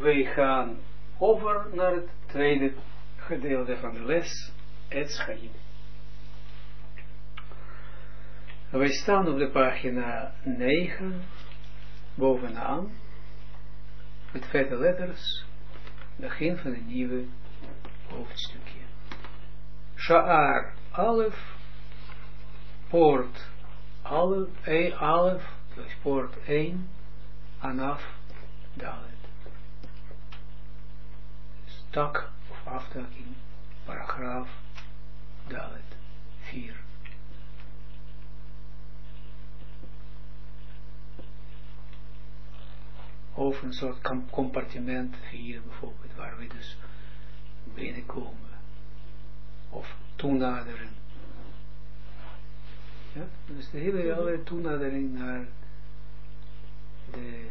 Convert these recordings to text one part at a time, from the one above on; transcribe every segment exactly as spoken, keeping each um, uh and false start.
wij gaan over naar het tweede gedeelte van de les, Etz Chaim. Wij staan op de pagina negen, bovenaan, met vette letters, begin van een nieuwe hoofdstukje. Sha'ar Alef, poort Alef, e, Alef, dus poort één, Anaf, Dalet. Tak of aftaking, paragraaf, Dalet, vier. Of een soort compartiment hier bijvoorbeeld, waar we dus binnenkomen. Of toenaderen. Ja, dus de hele, hele toenadering naar de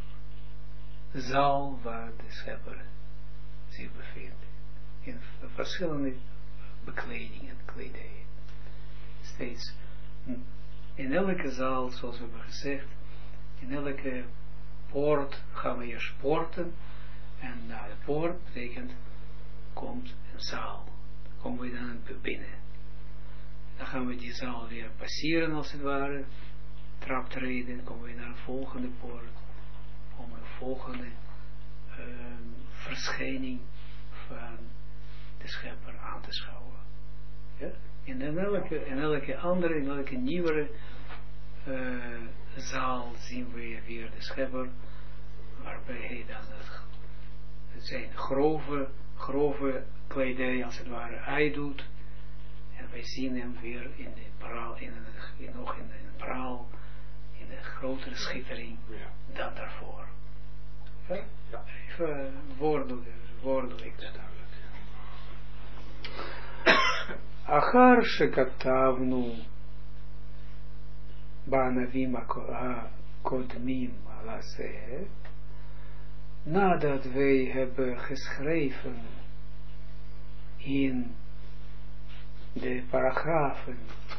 zaal waar de schepper zich bevindt. In verschillende bekledingen, kledijen. Steeds. In elke zaal, zoals we hebben gezegd, in elke poort gaan we eerst poorten. En na de poort betekent, komt een zaal. Dan komen we dan binnen. Dan gaan we die zaal weer passeren als het ware. Traptreden, komen we naar een volgende poort. Om een volgende uh, verschijning van de schepper aan te schouwen. Ja? En in elke, in elke andere, in elke nieuwere uh, zaal zien we weer de schepper, waarbij hij dan het, zijn grove, grove kledij als het ware uitdoet. En wij zien hem weer in de praal, in de, in, nog in de praal, in de grotere schittering dan daarvoor. Ja? Ja. Even woordelijk dat. Achar shekatavnu ba'anavim hakodmim alase, nadat wij hebben geschreven in de paragrafen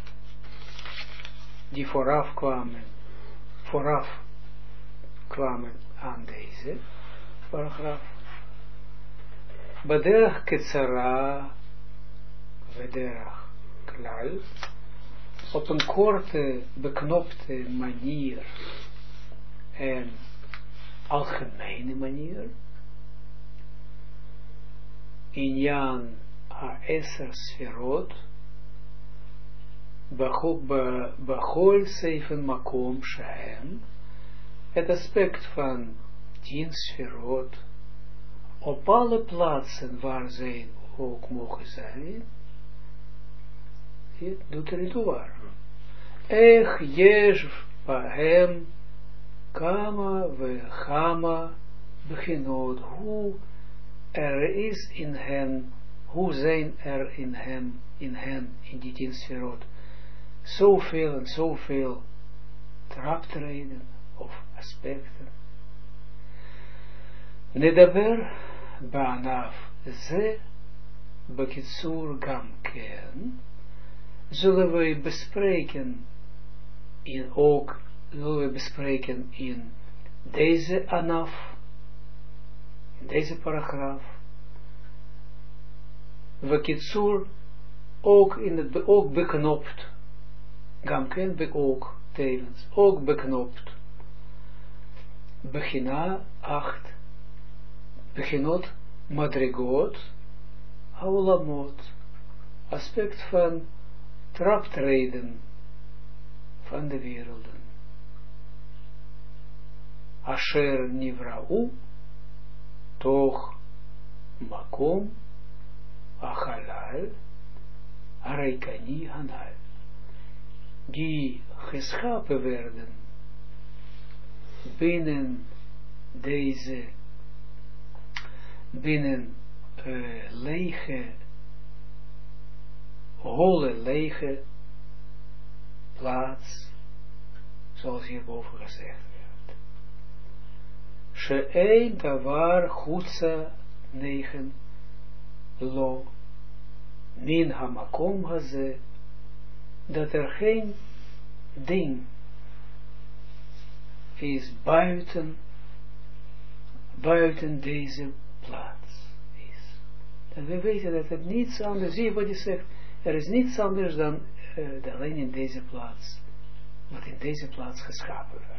die vooraf kwamen, vooraf kwamen aan deze paragraaf. Baderach ketzara vederach klal, op een korte, beknopte manier en algemene manier, inyan ha-eser sferot, bachol zeven makom shahem, het aspect van tien sferot, op alle plaatsen waar zij ook mogen zijn, het doet er niet toe waar. Ech yesh bahem kama ve chama beginot, hoe er is in hen, hoe zijn er in hem, in hen, in die tien sferot, zoveel en zoveel traptreden of aspecten. Nedaber ba'anaf ze bekitsur gam ken, zullen we bespreken in ook, zullen we bespreken in deze anaf, in deze paragraaf, bekitsur ook in het, ook beknopt, gam ken be ook tevens, ook beknopt, begina acht, beginot madrigot, haulamot, aspect van traptreden van de werelden. Asher nivra'u, toch makom, achalal, areikani hanal, die geschapen werden binnen deze, binnen uh, lege, holle, lege plaats, zoals hierboven gezegd werd. She'ein davar chutza negen lo min hamakom haze, dat er geen ding is buiten buiten deze plaats is. En we weten dat het niets anders, zie je wat je zegt, er is niets anders dan uh, alleen in deze plaats, wat in deze plaats geschapen werd.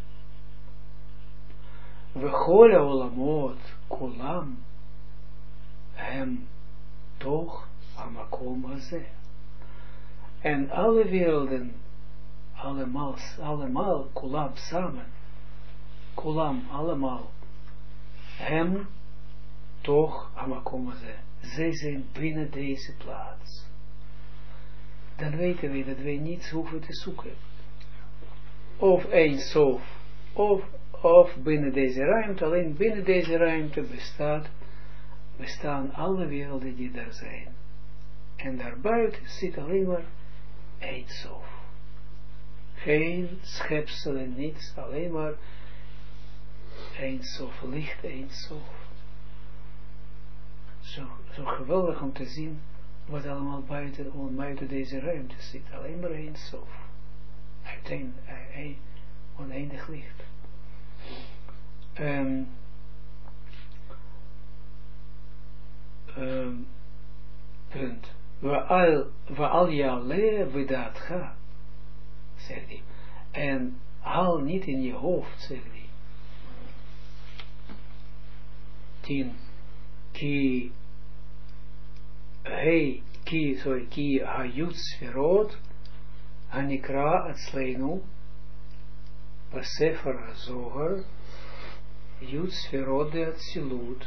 We chole olamot kulam hem toch amakom hazeh. En alle werelden, allemaal, allemaal, kulam samen, kulam allemaal, hem toch amakom hazeh. Zij zijn binnen deze plaats. Dan weten we dat wij niets hoeven te zoeken. Of Ein Sof, of, of binnen deze ruimte, alleen binnen deze ruimte bestaat, bestaan alle werelden die daar zijn. En daarbuiten zit alleen maar Ein Sof. Geen schepsel en niets, alleen maar Ein Sof, licht Ein Sof. Zo, zo geweldig om te zien wat allemaal buiten, buiten deze ruimte zit. Alleen maar Ein Sof. Uiteindelijk, oneindig licht. Um, um, punt. Waal jale vidat ga, zegt hij. En haal niet in je hoofd, zegt hij. Tien. Ki, hey, ki, sorry, ki hayut sferot, hanikra atzleinu, Sefer HaZohar, Yud Sferot de Atzilut.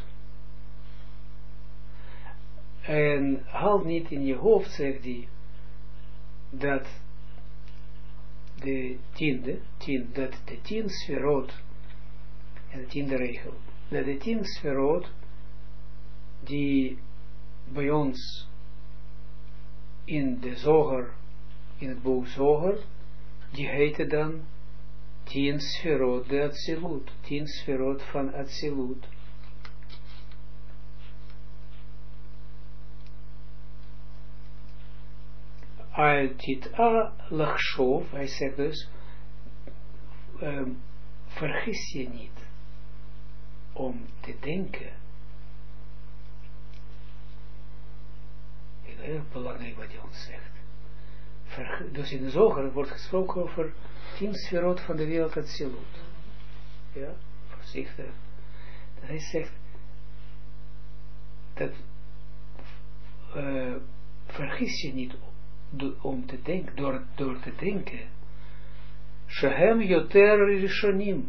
En haal niet in je hoofd, zegt hij, dat de tiende, tien, dat de tien Sferot, en de tiende regel, dat de tien Sferot, die bij ons in de Zohar, in het boek Zohar, die heette dan tien sferot de Atzilut, tien sferot van Atzilut. Al tit'a lachshov, hij zegt dus, um, vergis je niet om te denken. Heel belangrijk wat hij ons zegt. Verg dus in de Zoger wordt gesproken over tien sferot van de wereld Atzilut. Ja, voorzichtig. Dat hij zegt dat uh, vergis je niet om te denken, door, door te denken. Shehem yoter rishonim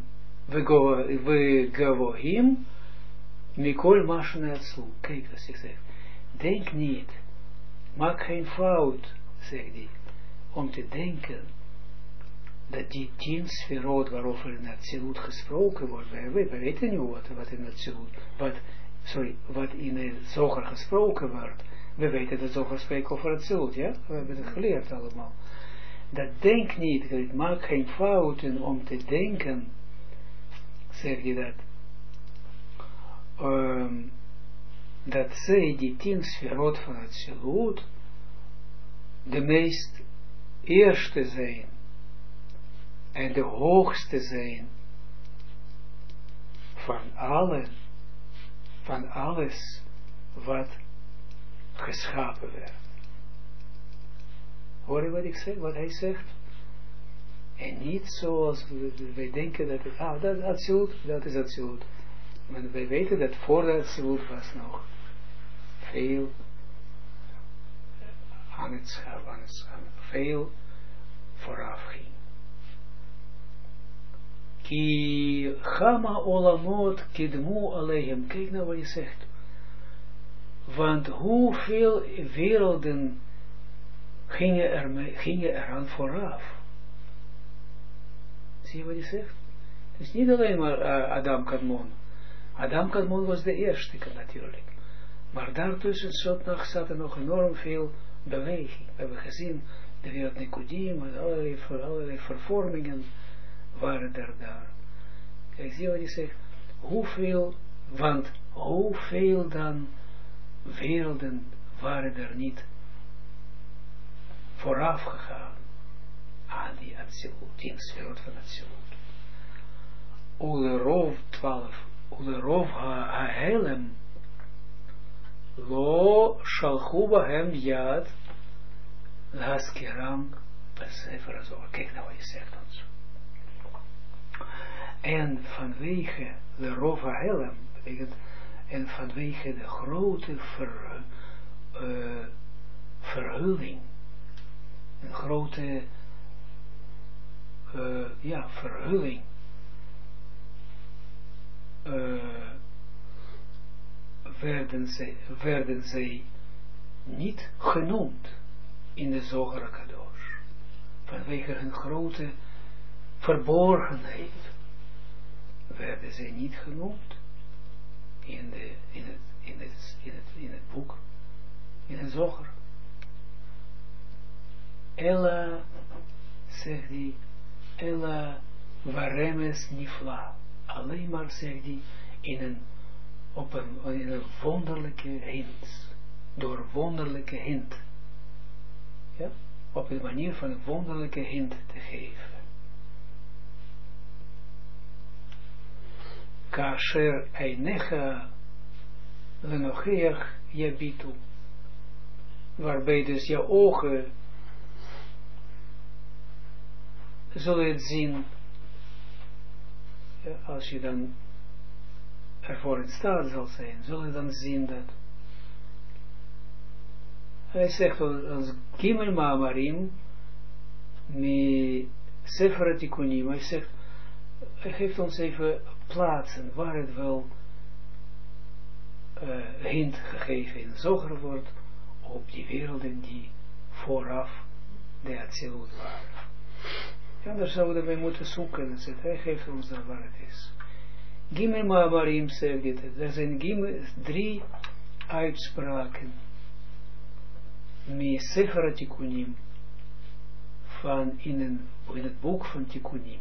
vegavohim mikol mashne atzlu. Kijk wat hij zegt. Denk niet, maak geen fout, zegt hij, om te denken dat die tien sferot waarover in Atzilut gesproken wordt, wij, wij weten niet wat, wat in Atzilut, wat, sorry, wat in de Zoger gesproken wordt. We weten dat Zoger spreekt over Atzilut, ja? We hebben het geleerd allemaal. Dat denk niet, maak geen fouten om te denken, zeg je dat, um, dat zij die tien sferot van Atzilut de meest eerste zijn en de hoogste zijn van allen, van alles wat geschapen werd. Hoor je wat ik zeg, wat hij zegt? En niet zoals wij denken dat het, ah, dat is Atzilut, dat is Atzilut. Maar wij weten dat voor de Atzilut was nog veel aan het schaap, aan het schaap, veel vooraf ging. Ki chama olamot kidmu alehem. Kijk nou wat je zegt. Want hoeveel werelden gingen er, mee, gingen er aan vooraf. Zie je wat je zegt? Het is niet alleen maar uh, Adam Kadmon. Adam Kadmon was de eerste natuurlijk. Maar daartussen zat er nog enorm veel beweging. We hebben gezien, de wereld Nikodim, en allerlei, allerlei vervormingen waren er daar. Kijk, zie wat je zegt. Hoeveel, want hoeveel dan werelden waren er niet vooraf gegaan aan die Atzilut, tien sferot van Atzilut. Olerov twaalf, ulerov ha-helem lo shalchu bahem yad laskiram besefer azor. Kijk nou wat je zegt ons. En vanwege de rov ha-helem, betekent, en vanwege de grote ver, uh, verhulling, een grote uh, ja, verhulling, uh, werden zij, werden zij niet genoemd in de Zohar Kadosh, vanwege hun grote verborgenheid werden zij niet genoemd in, de, in, het, in, het, in, het, in het boek, in het Zohar. Ella, zegt hij, Ella varemes nifla. Alleen maar, zegt hij, in een, op een, in een wonderlijke hint. Door wonderlijke hint. Ja? Op een manier van een wonderlijke hint te geven. Kasher einecha lenocheach yabitu. Waarbij dus je ogen zullen het zien, ja, als je dan ervoor in staat zal zijn, zullen dan zien dat. Hij zegt als Gimel Ma'amarim mi Sefer Tikunim, hij zegt, hij geeft ons even plaatsen waar het wel uh, hint gegeven in Zoger wordt op die werelden die vooraf de Atsilut waren. Ja, daar zouden wij moeten zoeken. En zegt, hij geeft ons dan waar het is. Gimel Ma'amarim zegt dit. Er zijn gimel, drie uitspraken. Mi Sefer Tikunim. Van in, een, in het boek van Tikunim.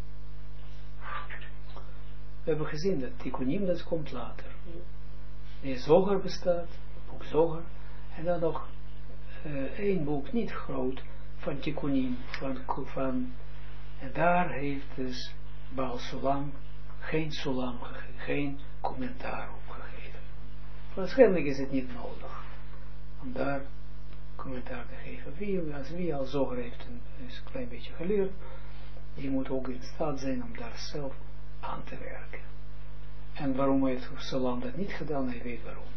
We hebben gezien dat Tikunim, dat komt later. De Zoger bestaat, het boek Zoger. En dan nog uh, één boek, niet groot, van Tikunim, van, van en daar heeft dus Baal Sulam geen Sulam gegeven, geen commentaar op gegeven. Waarschijnlijk is het niet nodig om daar commentaar te geven. Wie, als wie al Zoger heeft een, is een klein beetje geleerd, die moet ook in staat zijn om daar zelf aan te werken. En waarom heeft Sulam dat niet gedaan? Hij weet waarom.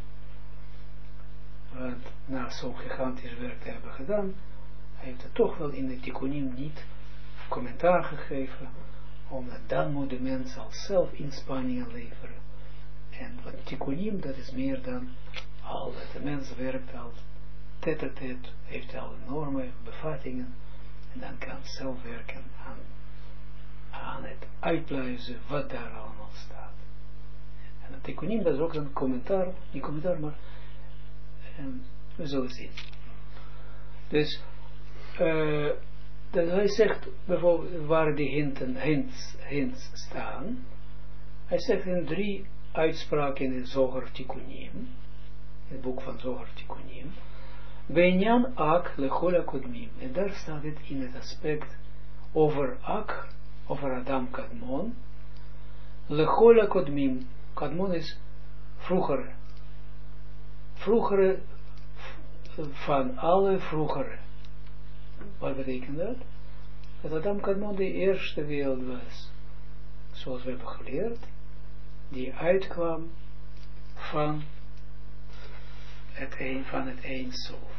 Want na zo'n gigantisch werk te hebben gedaan, hij heeft het toch wel in de Tikunim niet commentaar gegeven, omdat dan moet de mens al zelf inspanningen leveren. En wat Tikunim, dat is meer dan al, de mens werkt al tête-à-tête, heeft al enorme bevattingen, en dan kan zelf werken aan, aan het uitpluizen wat daar allemaal staat. En het Tikunim, dat is ook een commentaar, niet commentaar, maar en we zullen zien. Dus uh, dat hij zegt bijvoorbeeld waar die hinten, hints, hints staan. Hij zegt in drie uitspraken in het Zohar Tikunim, in het boek van Zohar Tikunim, Benyan Ak Lechola Kodmim. En daar staat het in het aspect over Ak, over Adam Kadmon, Lechola Kodmim. Kadmon is vroeger. Vroegere van alle vroegere. Wat betekent dat? Dat Adam Kadmon de eerste wereld was, zoals we hebben geleerd, die uitkwam van het een van het Eindsof.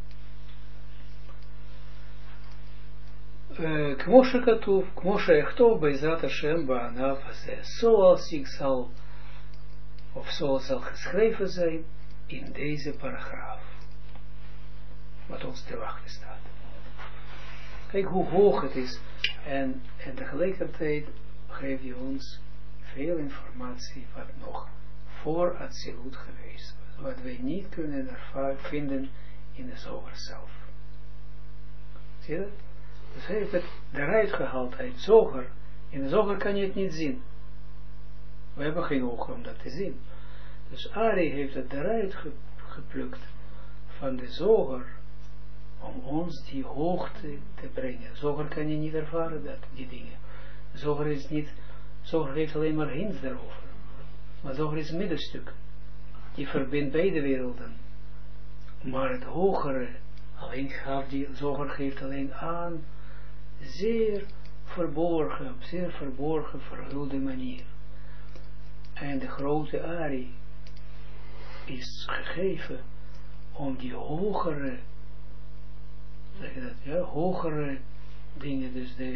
Kmoshe Katuv, Kmoshe Echtov, Beizrat Hashem, Ba'anaf Hazeh. Zoals ik zal, of zoals zal geschreven zijn, in deze paragraaf, wat ons te wachten staat. Kijk hoe hoog het is, en, en tegelijkertijd geeft hij ons veel informatie wat nog voor Atsilut geweest was, wat wij niet kunnen ervaren, vinden in de Zoger zelf. Zie je dat? Dus hij heeft het eruit gehaald uit Zoger. In de Zoger kan je het niet zien. We hebben geen ogen om dat te zien. Dus Ari heeft het eruit ge, geplukt van de Zoger om ons die hoogte te brengen. Zoger kan je niet ervaren, dat, die dingen. Zoger is niet, Zoger heeft alleen maar hints daarover. Maar zoger is het middenstuk. Die verbindt beide werelden. Maar het hogere, alleen gaf die, zoger geeft alleen aan, zeer verborgen, op zeer verborgen, verhulde manier. En de grote Ari is gegeven om die hogere, zeg je dat, ja, hogere dingen, dus de,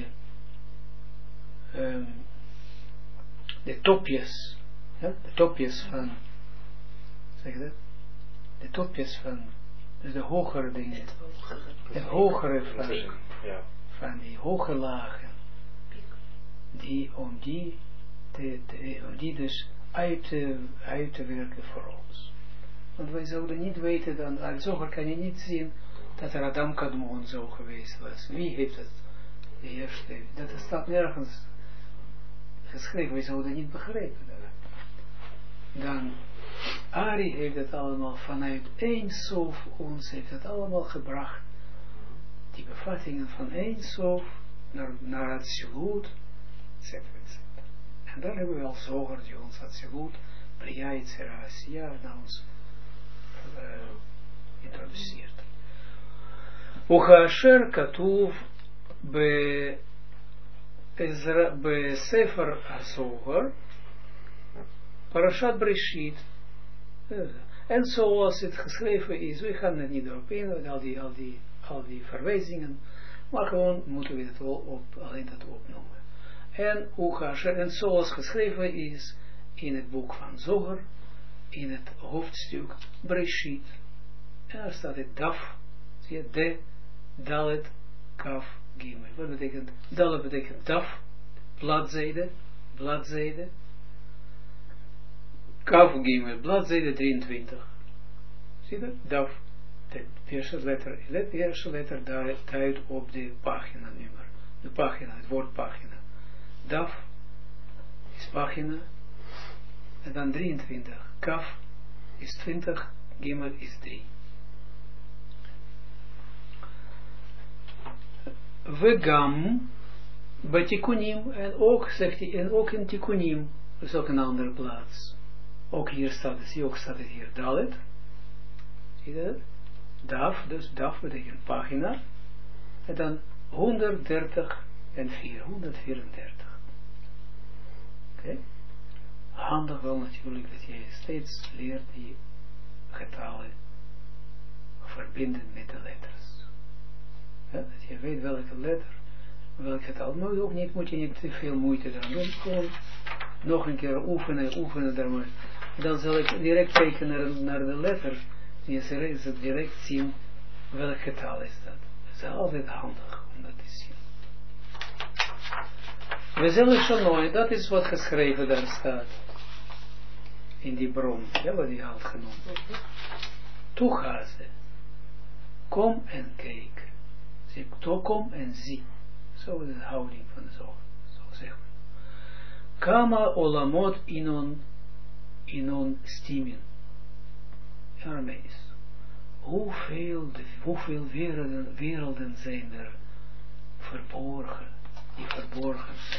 um, de topjes, ja, de topjes van, zeg je dat, de topjes van, dus de hogere dingen, het hogere van, ja. van die hoge lagen, die om die, te, te, om die dus uit te, uit te werken voor ons. Want wij zouden niet weten, dan, als zoger kan je niet zien, dat er Adam Kadmon zo geweest was. Wie heeft het? De eerste. Dat staat nergens geschreven, wij zouden niet begrijpen. Dan, Ari heeft het allemaal vanuit Ein Sof, ons heeft het allemaal gebracht. Die bevattingen van Ein Sof naar, naar het Absoluut, et cetera, et cetera. En daar hebben we al zoger die ons Absoluut, Bria, et cetera, Asiya, naar ons uh, introduceert. וכאשר כתוב בספר הזוהר, פרשת בראשית, en zoals het geschreven is, we gaan het niet erop in, al die, al die, al die verwijzingen, maar gewoon moeten we het op, alleen dat opnoemen. En, en zoals geschreven is in het boek van Zohar, in het hoofdstuk Breshit, en daar staat het daf, zie je, de, dalet, kaf, gimel. Wat betekent, dalet betekent daf, bladzijde, bladzijde, kaf, gimel, bladzijde drieëntwintig. Zie je dat? Daf, de eerste letter, de eerste letter duidt op de pagina nummer. De pagina, het woord pagina. Daf is pagina, en dan drieëntwintig. Kaf is twintig, gimel is drie. Vegam, betikunim, en ook, zegt hij, en ook in tikunim, dat is ook een andere plaats. Ook hier staat het, ook staat het hier, dalet. Zie je dat? Daf, dus daf betekent pagina. En dan honderddertig en vier, honderdvierendertig. Oké? Okay. Handig wel natuurlijk dat je steeds leert die getallen verbinden met de letters. Ja, dat je weet welke letter, welk getal. Maar ook niet, moet je niet te veel moeite eraan doen. Gewoon nog een keer oefenen, oefenen daarmee. Dan zal ik direct kijken naar, naar de letter. En je zal direct zien welk getal is dat. Het is altijd handig om dat te zien. We zullen zo nooit, dat is wat geschreven daar staat. In die bron, ja, wat hij had genoemd. Toe ga ze. Kom en kijk. Zie, toe kom en zie. Zo is de houding van de zorg. Zo zegt men. Kama olamot inon, inon stimin. Aramees. Hoeveel, hoeveel werelden, werelden zijn er verborgen, die verborgen zijn.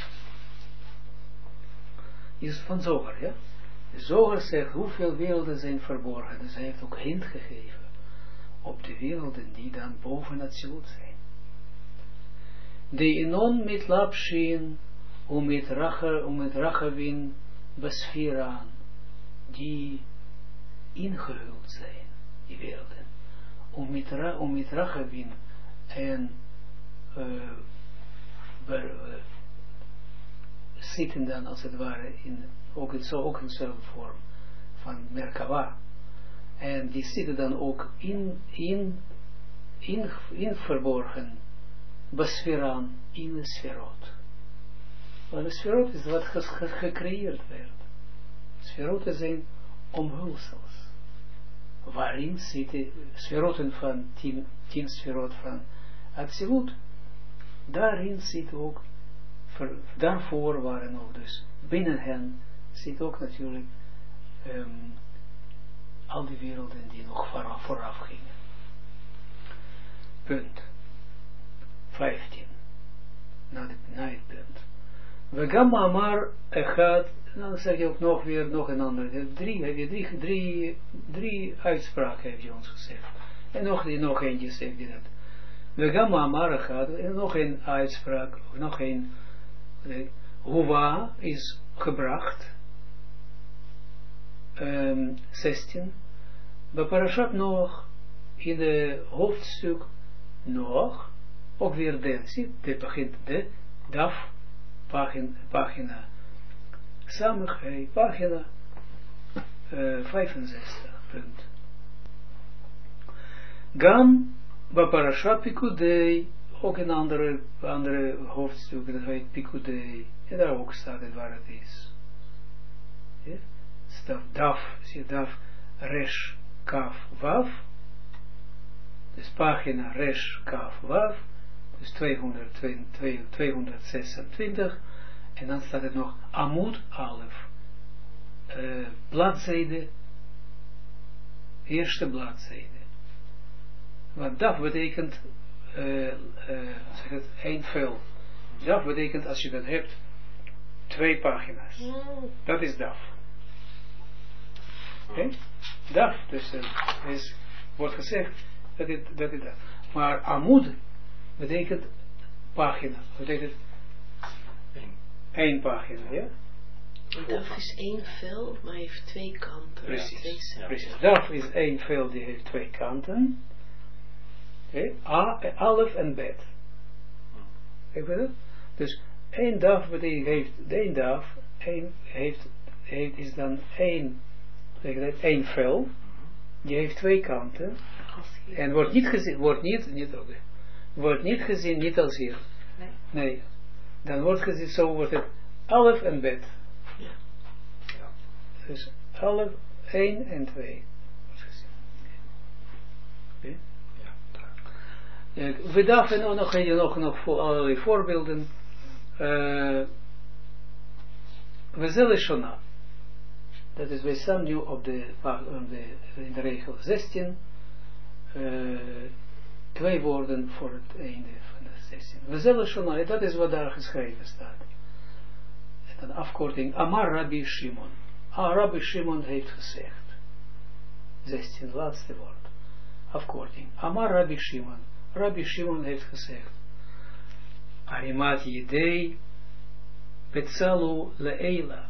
Is van Zohar, ja? De Zohar zegt hoeveel werelden zijn verborgen. Dus hij heeft ook hint gegeven op de werelden die dan boven het Absoluut zijn. De inon mit lapshin, om met rachavin besfiraan, die ingehuld zijn, die werelden. Om met, ra, om met rachavin en uh, ber, uh, zitten dan als het ware in ook in zo ook eenzelfde vorm van Merkava. En die zitten dan ook in, in, in, in verborgen, besferaan, in de sferot. Want de sferot is wat ge, ge, gecreëerd werd. Sferoten zijn omhulsels. Waarin zitten sferoten van tien, tien sferot van Absoluut. Daarin zit ook, ver, daarvoor waren ook dus, binnen hen zit ook natuurlijk um, al die werelden die nog vooraf, vooraf gingen. Punt. vijftien. Na, de, na het punt. Vegam amar echad, En dan zeg je ook nog weer, nog een andere. Drie, heb je drie, drie, drie uitspraken, heeft je ons gezegd. En nog, nog eentje zegt je dat. We gaan maar maar gaat, en nog een uitspraak, of nog een, Huwa is gebracht, um, zestien. Bij Parashat nog, in de hoofdstuk nog, ook weer de, zie, dit begint de, daf, pagina, pagina, samig, pagina uh, vijfenzestig, punt. Gam, bij Parashat Pikudei, ook een andere, andere hoofdstuk, dat heet Pikudei, en daar ook staat het waar het is. Ja? Staat daf, zie daf, resh, kaf, waf, dus pagina resh, kaf, waf, dus tweehonderdzesentwintig, en dan staat het nog Amud Alef, uh, bladzijde, eerste bladzijde. Want daf betekent, uh, uh, zeg het, één vel. Daf betekent, als je dat hebt, twee pagina's. Dat is daf. Oké? Okay? Daf, dus uh, is, wordt gezegd, dat is dat. Is dat. Maar Amud betekent pagina. Betekent één pagina, ja? Daf is één vel, maar heeft twee kanten. Precies, twee ja. Precies. Daf is één vel, die heeft twee kanten. Okay. A, alef en bet. Kijk je dat? Dus één daf betekent, heeft, één daf, één, heeft, heeft, is dan één, dat, één vel, die heeft twee kanten, en wordt niet gezien, wordt niet, niet, okay. wordt niet gezien, niet als hier. Nee. Nee. Dan wordt gezien, zo wordt het alef en bet. Ja. Ja. Dus alef, één en twee. Oké. Okay. We dachten nog, nog, nog voor allerlei voorbeelden. Uh, we zullen Shona. Dat is, wij staan nu op de, op de, in de regel zestien. Uh, twee woorden voor het einde van de zestien. We zullen Shona, dat is wat daar geschreven staat. En een afkorting, Amar Rabbi Shimon. Ah, Rabbi Shimon heeft gezegd. zestien, laatste woord. Afkorting. Amar Rabbi Shimon. Rabbi Shimon heeft gezegd, Arimat Yidei Betzalu Le'ela.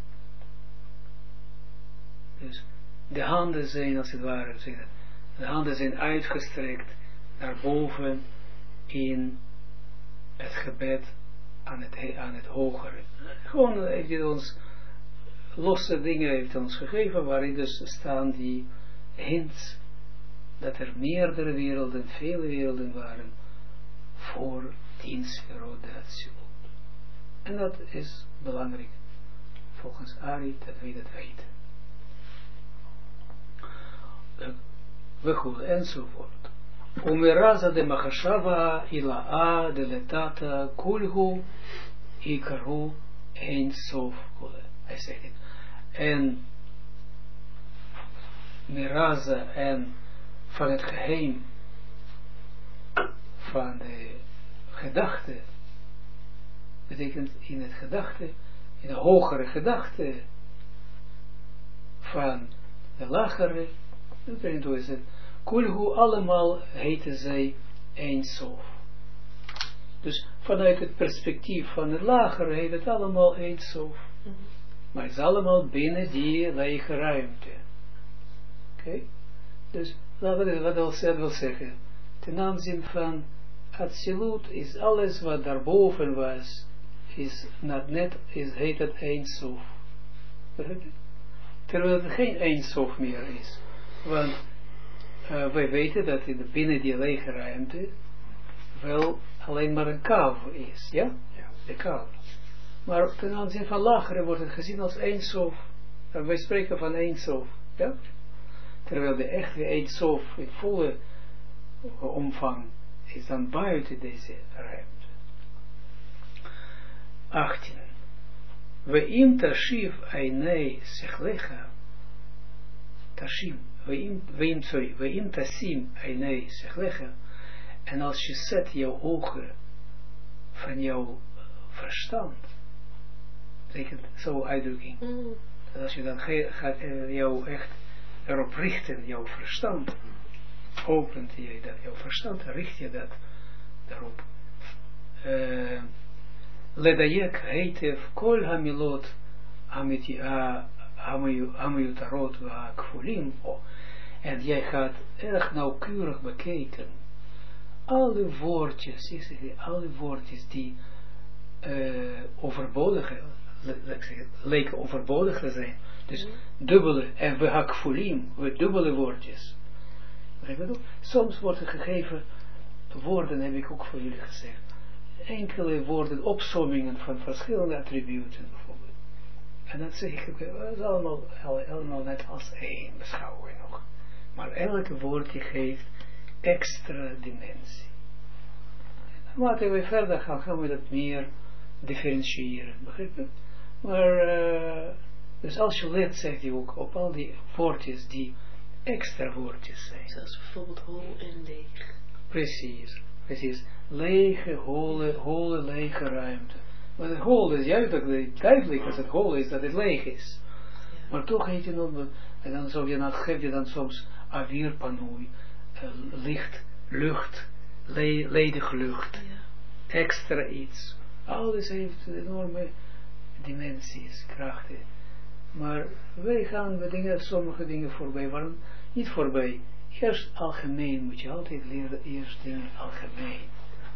Dus de handen zijn, als het ware, de handen zijn uitgestrekt naar boven in het gebed aan het, aan het hogere. Gewoon heeft hij ons losse dingen heeft ons gegeven, waarin dus staan die hints dat er meerdere werelden, vele werelden waren, voor tien sferot de Atsilut. En dat is belangrijk, volgens Ari, dat wij dat weten. We goed, enzovoort. Umeraza de Machashava ila'a de letata kulhu ikaru ein sof kule. Hij zegt het. En Meraza en van het geheim van de gedachte, betekent in het gedachte, in de hogere gedachte van de lagere, dat betekent hoe is het, kulhu allemaal heten zij Ein Sof. Dus vanuit het perspectief van het lagere heet het allemaal Ein Sof. Mm-hmm. Maar het is allemaal binnen die lege ruimte. Oké? Okay? Dus wat dat wil zeggen, ten aanzien van Atsilut is alles wat daarboven was, is not net, is, heet het Ein Sof. Terwijl het geen Ein Sof meer is. Want uh, wij weten dat in de, binnen die lege ruimte wel alleen maar een kaaf is, ja? Ja. De kaaf. Maar ten aanzien van lagere wordt het gezien als Ein Sof. Uh, wij spreken van Ein Sof, ja? Terwijl de echte Ein Sof in volle omvang is dan buiten deze ruimte. achttien. We im tashiv einei sechlecha. Tashim. We im, sorry. We im tasim einei sechlecha. En als je zet jouw ogen van jouw verstand. betekent zo'n uitdrukking. Mm. Dat als je dan ge, gaat uh, jou echt erop richten, jouw verstand, opent je dat, jouw verstand, richt je dat daarop. Uh, Ledayek heetef kol hamilot hamiyutarot wa kfulim. En jij gaat erg nauwkeurig bekijken alle woordjes, alle woordjes die uh, overbodig, le, lijken overbodig te zijn. Dus dubbele, en we hakfulim, we dubbele woordjes. Soms worden gegeven woorden, heb ik ook voor jullie gezegd. Enkele woorden, opsommingen van verschillende attributen bijvoorbeeld. En dat zeg ik, dat is allemaal, allemaal net als één beschouwen nog. Maar elke woordje geeft extra dimensie. Naarmate we verder gaan, gaan we dat meer differentiëren, begrijp je? Maar, uh, dus als je let, zegt hij ook, op al die woordjes die extra woordjes zijn. Zoals bijvoorbeeld hol en leeg. Precies, precies. Lege, hole, hole, lege ruimte. Maar het hol is juist duidelijk als het hol is dat het leeg is. Ja. Maar toch heet je nog, en dan, zo je, dan geef je dan soms avir panui, uh, licht, lucht, le, ledig lucht, ja. Extra iets. Alles heeft enorme dimensies, krachten. Maar wij gaan we dingen, sommige dingen voorbij, waarom niet voorbij? Eerst algemeen moet je altijd leren, eerst dingen algemeen.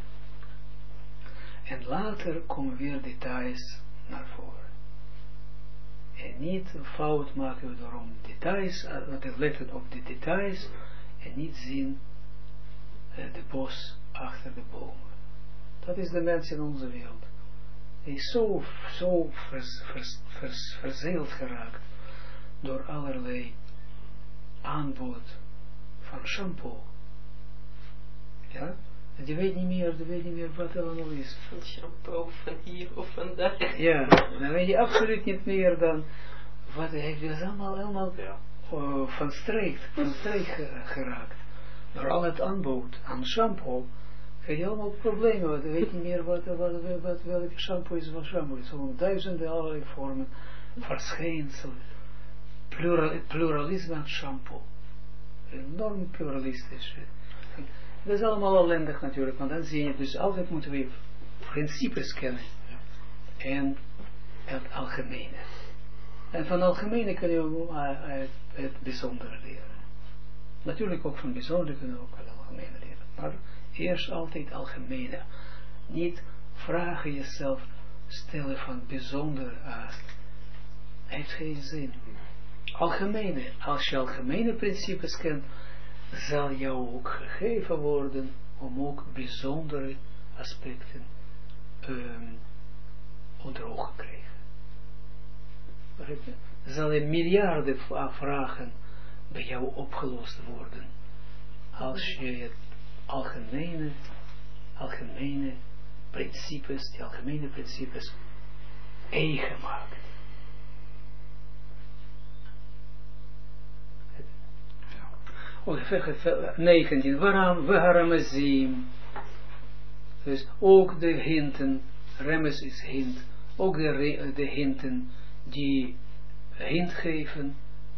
En later komen weer details naar voren. En niet een fout maken we daarom details, want letten op de details en niet zien uh, de bos achter de bomen. Dat is de mens in onze wereld. Hij is zo, zo vers, vers, vers, verzeeld geraakt door allerlei aanbod van shampoo. Ja? En die weet niet meer, die weet niet meer wat er allemaal is. Van shampoo, van hier of van daar. Ja, dan weet je absoluut niet meer dan wat hij heeft dus allemaal, allemaal ja. uh, van streek, van streek geraakt. Door al het aanbod aan shampoo heb je allemaal problemen, want je weet niet meer wat, wat, wat, wat welke shampoo is van shampoo. Het zijn duizenden allerlei vormen, verschijnselen, plural, het pluralisme aan shampoo. Enorm pluralistisch. Dat is allemaal ellendig natuurlijk, want dan zie je, dus altijd moeten we principes kennen. En het algemene. En van het algemene kun je het, het bijzondere leren. Natuurlijk ook van bijzondere kunnen we ook het algemene leren. Maar eerst altijd algemene. Niet vragen jezelf stellen van bijzonder aard. Heeft geen zin. Algemene. Als je algemene principes kent, zal jou ook gegeven worden om ook bijzondere aspecten um, onder ogen te krijgen. Zal er miljarden vragen bij jou opgelost worden als je het algemene, algemene principes, die algemene principes eigen maakt. negentien. Waarom we haramazim. Dus ook de hinten, remes is hint, ook de, de hinten die hint geven,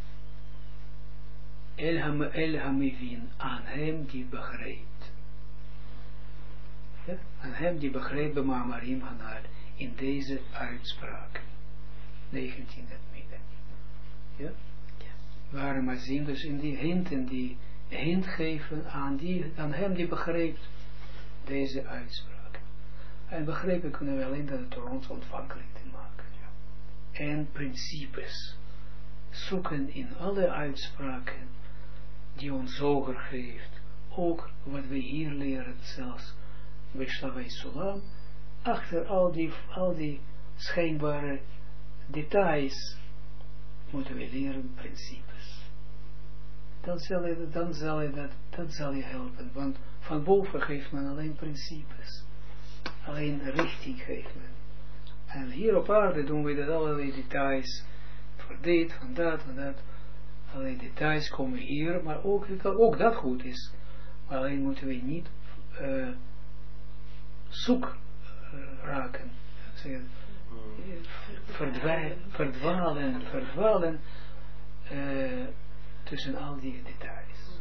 el, el hamivin, aan hem die begrijpt. Ja? Aan hem die begrijpt bij Ma'amarim Hanal, in deze uitspraak. negentien het midden. Ja? Waren maar zien, dus in die hinten die hint geven aan, die, aan hem die begrijpt deze uitspraak. En begrepen kunnen we alleen dat het door ons ontvankelijk te maken. Ja. En principes zoeken in alle uitspraken die ons zoger geeft, ook wat we hier leren zelfs bij Slavai Sulam, achter al die, al die schijnbare details moeten we leren principes. Dan zal je, dan zal je, dat, dat zal je helpen, want van boven geeft men alleen principes. Alleen richting geeft men. En hier op aarde doen we dat allerlei details, voor dit, van dat, van dat. Allerlei details komen hier, maar ook, ook dat goed is. Maar alleen moeten we niet uh, zoek uh, raken. verdwij, verdwalen, verdwalen uh, tussen al die details.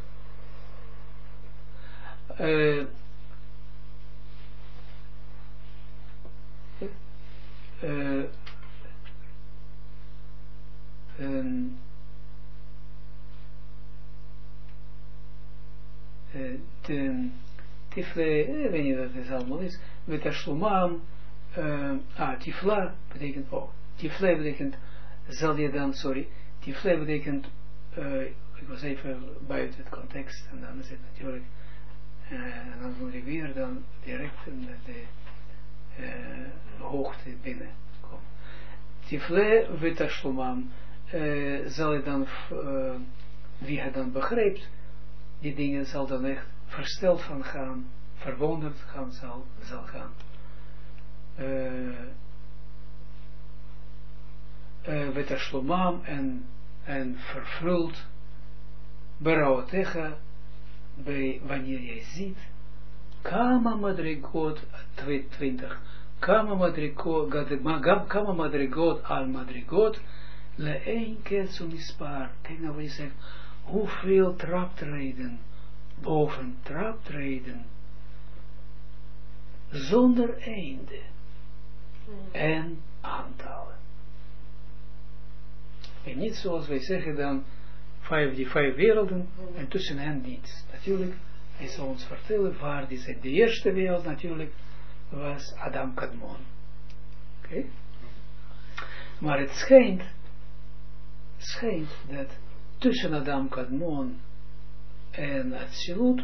Uh, uh, um, uh, de tifle, ik weet niet wat het allemaal is, met ashlumam, uh, ah, tifla betekent, oh, tifle betekent, zal je dan, sorry, tifle betekent, uh, ik was even buiten het context, en dan is het natuurlijk, uh, en dan moet ik weer dan direct met de uh, hoogte binnenkomen. Tifle met ashlumam, uh, zal je dan, uh, wie het dan begrijpt, die dingen zal dan echt versteld van gaan, verwonderd gaan zal, zal gaan. Wet uh, uh, en, en vervuld berouwtecha bij wanneer jij ziet kama madrigot twintig kama madrigot kama madrigot al madrigot le een ketsum ispaar. Kijk nou wat je zegt, hoeveel traptreden boven traptreden zonder einde en aantallen. En niet zoals wij zeggen dan vijf, die vijf werelden en tussen hen niets. Natuurlijk, hij zal ons vertellen waar die zijn. De eerste wereld natuurlijk was Adam Kadmon. Oké? Okay? Maar het schijnt, schijnt dat tussen Adam Kadmon en Atsilut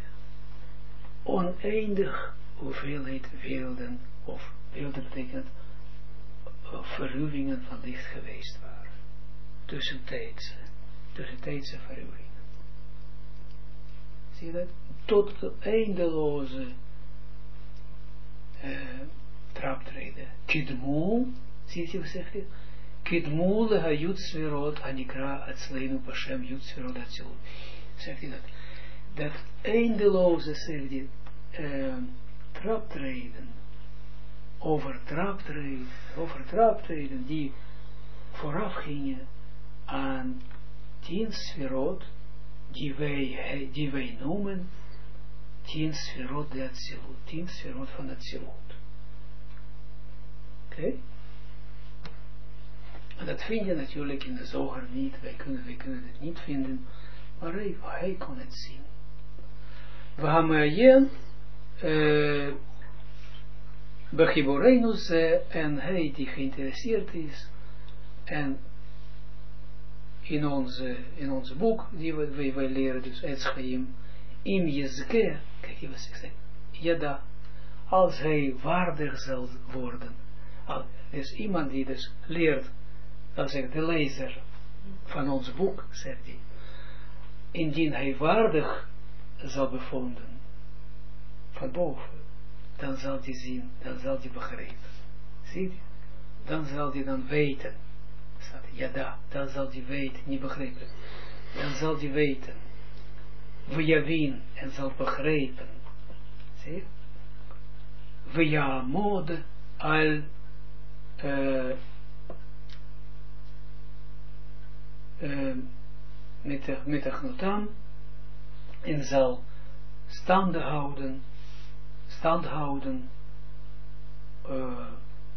oneindig hoeveelheid werelden, of werelden betekent verruwingen van licht geweest waren. Tussentijdse, tussentijdse verruwingen. Zie je dat? Tot de eindeloze uh, traptreden. Kidmul, zie je wat zegt hij? Kidmul ha yutsverot hanikra atzleinu pashem yutsverot atzilut. Zegt hij dat? Dat eindeloze, zegt hij, uh, traptreden, over traptreden, over traptreden die vooraf gingen aan tien sferot, die wij, die wij noemen tien sferot de Atsilut, tien sferot van Atsilut. Oké? Okay? En dat vind je natuurlijk in de Zoger niet, wij kunnen, wij kunnen het niet vinden, maar hij, hij kon het zien. We hebben hier uh, Bechiborenus en hij die geïnteresseerd is en in onze, in onze boek die we, we, we leren, dus Etz Chaim, im Jezke, kijk je wat ik zeg, Yada, als hij waardig zal worden, dus iemand die dus leert, dat zegt de lezer van ons boek, zegt hij, indien hij waardig zal bevonden van boven, dan zal hij zien, dan zal hij begrijpen. Zie je? Dan zal hij dan weten. Ja, da, dan zal hij weten, niet begrijpen. Dan zal hij weten. Vijavin, en zal begrijpen. Zie je? Vijamod al uh, uh, met achnotam, en zal stand houden, stand houden uh,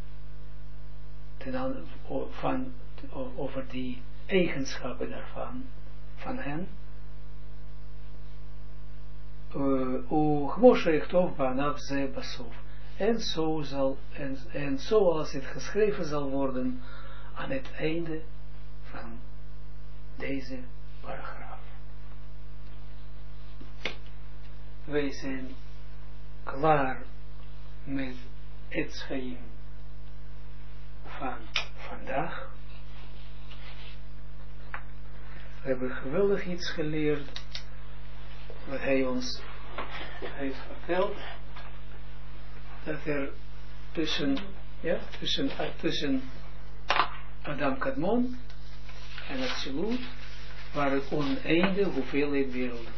ten, van, over die eigenschappen daarvan, van hen. En zo zal, en, en zoals het geschreven zal worden aan het einde van deze paragraaf. Wij zijn klaar met Etz Chaim van vandaag. We hebben geweldig iets geleerd wat hij ons heeft verteld, dat er tussen, ja, tussen, tussen Adam Kadmon en Atsilut waren oneindig hoeveelheid werelden.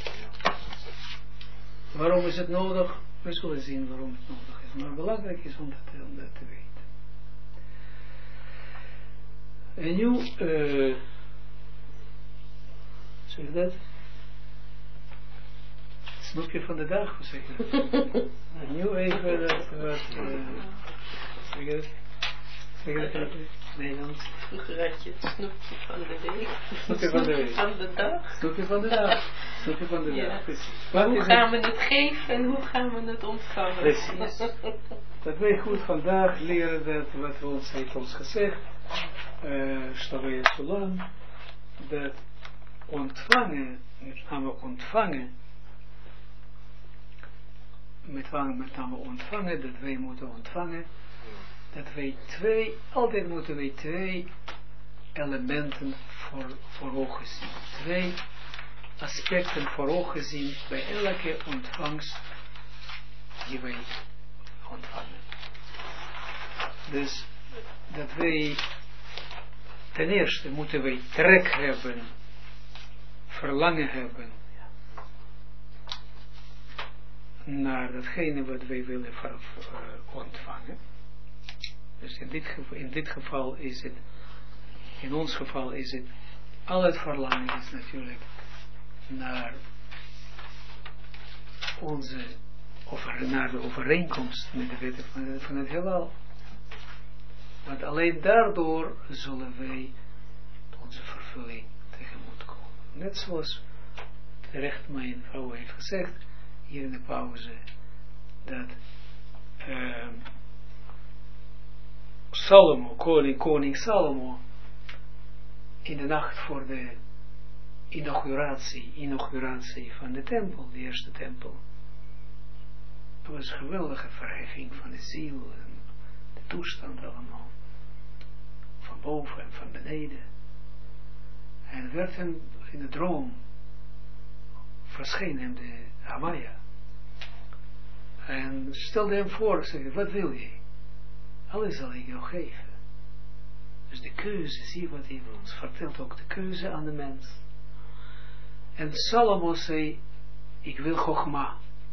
Waarom is het nodig? We zullen zien waarom het nodig is, maar belangrijk is om dat, om dat te weten. En nu, uh, zeg je dat? Snoepje van de dag, hoe zeg je dat? En nu even dat, wat, uh, zeg je dat? Zeg je dat in het Nederlands? Vroeger had je het snoepje van de week. Snoepje van de week. Van de dag. Snoepje van de dag. Snoepje van de Ja. dag, precies. Hoe Wat gaan we het geven en hoe gaan we het ontvangen? Precies. Dat wij goed vandaag leren dat wat ons heeft ons gezegd, uh, Slavei Sulam, dat ontvangen, met name ontvangen, met name ontvangen, dat wij moeten ontvangen, dat wij twee, altijd moeten wij twee elementen voor, voor ogen zien. Twee aspecten voor ogen zien bij elke ontvangst die wij ontvangen. Dus dat wij ten eerste moeten wij trek hebben, verlangen hebben naar datgene wat wij willen ver, uh, ontvangen. Dus in dit, geval, in dit geval is het, in ons geval is het, al het verlangen is natuurlijk naar onze, over, naar de overeenkomst met de wetten van, van het heelal. Want alleen daardoor zullen wij onze vervulling tegemoet komen. Net zoals terecht mijn vrouw heeft gezegd, hier in de pauze, dat uh, Salomo, koning, koning Salomo, in de nacht voor de inauguratie, inauguratie van de tempel, de eerste tempel, het was een geweldige verheffing van de ziel en de toestand allemaal, van boven en van beneden. En werd hem in de droom, verscheen hem de Hamaya. En stelde hem voor, zei, wat wil je? Alles zal ik jou geven. Dus de keuze, zie wat hij ons vertelt, ook de keuze aan de mens. En Salomo zei, ik wil Chogma.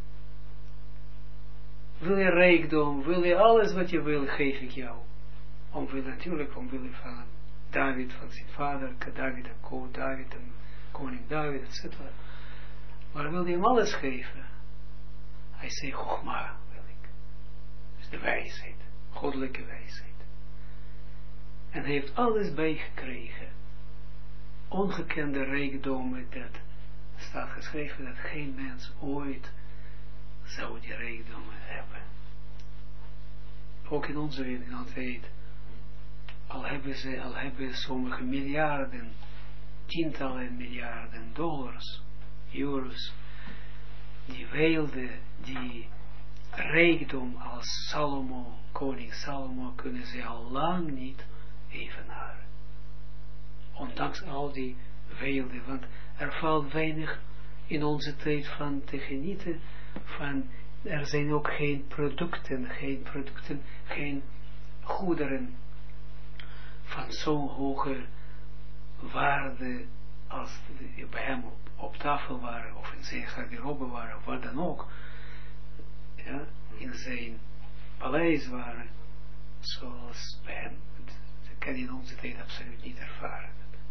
Wil je rijkdom, wil je alles wat je wil, geef ik jou. Omwille, natuurlijk omwille van David, van zijn vader, David en ko, David en koning David, et cetera. Maar wil je hem alles geven? Hij zei, Chogma wil ik. Dus de wijsheid, goddelijke wijsheid. En hij heeft alles bijgekregen. Ongekende rijkdommen, dat staat geschreven dat geen mens ooit zou die rijkdommen hebben. Ook in onze wereld weet, al hebben ze, al hebben sommige miljarden, tientallen miljarden dollars, euro's, die wilde, die rijkdom als Salomo, koning Salomo, kunnen ze al lang niet evenaren. Ondanks al die weelde, want er valt weinig in onze tijd van te genieten, van, er zijn ook geen producten, geen producten, geen goederen van zo'n hoge waarde als die bij hem op, op tafel waren, of in zijn garderobe waren, of wat dan ook, ja, in zijn paleis waren, zoals bij hem. Dat kan je in onze tijd absoluut niet ervaren.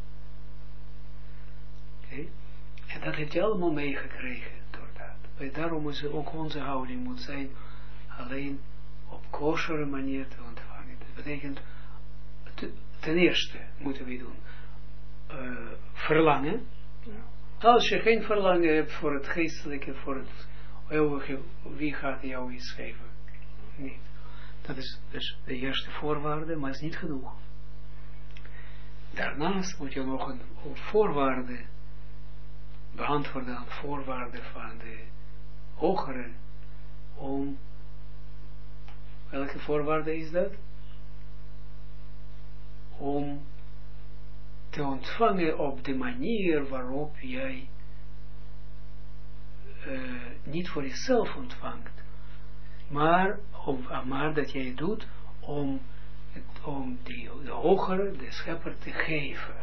Okay. En dat heeft hij allemaal meegekregen door dat. En daarom is ook onze houding moet zijn alleen op kosheren manier te ontvangen. Dat betekent, te, ten eerste moeten we doen uh, verlangen. Als je geen verlangen hebt voor het geestelijke, voor het eeuwige, wie gaat jou iets geven? Niet. Dat is dus de eerste voorwaarde, maar is niet genoeg. Daarnaast moet je nog een voorwaarde beantwoorden aan voorwaarden van de hogere, om, welke voorwaarde is dat? Om te ontvangen op de manier waarop jij uh, niet voor jezelf ontvangt, maar, om, maar dat jij het doet om, het, om die, de hogere, de schepper te geven.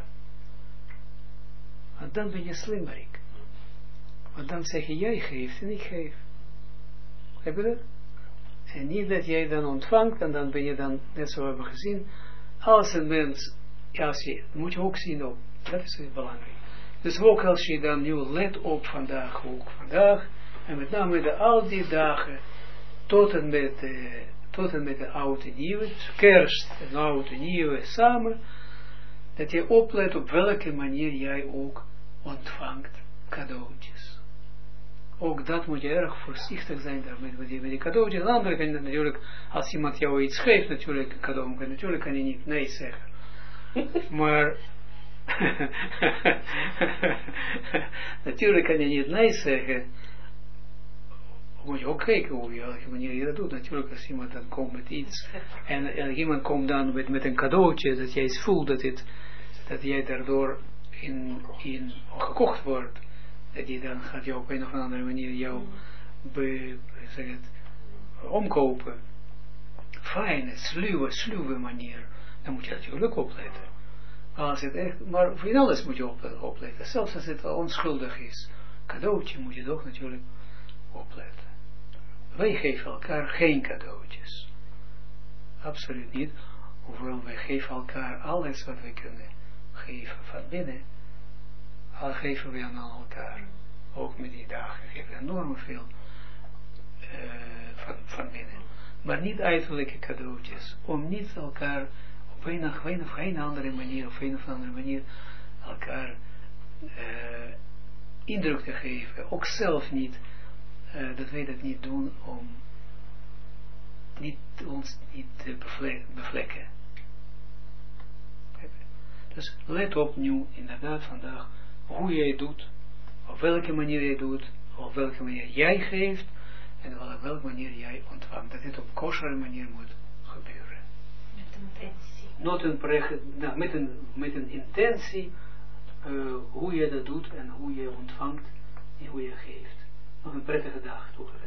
Want dan ben je slimmerik. Want dan zeg je, jij geeft en ik geef. Heb je dat? En niet dat jij dan ontvangt en dan ben je dan, net zo hebben we gezien, als een mens ja, als je, moet je ook zien op, dat is belangrijk. Dus ook als je dan nu let op vandaag, ook vandaag, en met name de al die dagen, tot en met, uh, tot en met de oude en nieuwe, dus kerst en oude en nieuwe samen, dat je oplet op welke manier jij ook ontvangt cadeautjes. Ook dat moet je erg voorzichtig zijn daarmee, met die, met die cadeautjes. Aan de andere kant natuurlijk, als iemand jou iets geeft, natuurlijk een cadeau, natuurlijk kan je niet nee zeggen. Maar natuurlijk kan je niet nee zeggen. Moet je ook kijken hoe je, wanneer je dat doet. Natuurlijk als iemand dan komt met iets en, en iemand komt dan met, met een cadeautje dat jij voelt dat, het, dat jij daardoor in, in gekocht wordt. Dat die dan gaat jou op een of andere manier jou be, zeg het, omkopen. Fijne, sluwe, sluwe manier. Dan moet je natuurlijk opletten. Als het echt, maar voor alles moet je opletten. Zelfs als het onschuldig is. Cadeautje moet je toch natuurlijk opletten. Wij geven elkaar geen cadeautjes. Absoluut niet. Hoewel wij geven elkaar alles wat wij kunnen geven van binnen. Al geven we aan elkaar. Ook met die dagen geven we enorm veel uh, van, van binnen. Maar niet uiterlijke cadeautjes. Om niet elkaar op een of een andere manier, op een of andere manier elkaar uh, indruk te geven. Ook zelf niet. Uh, dat wij dat niet doen om niet, ons niet te bevle bevlekken. Dus let op nu inderdaad vandaag hoe jij doet, op welke manier jij doet, op welke manier jij geeft en op welke manier jij ontvangt. Dat dit op kosher manier moet gebeuren. Met een intentie. Not een pre, nou, met, een, met een intentie uh, hoe je dat doet en hoe je ontvangt en hoe je geeft. Nog een prettige dag toegewenst.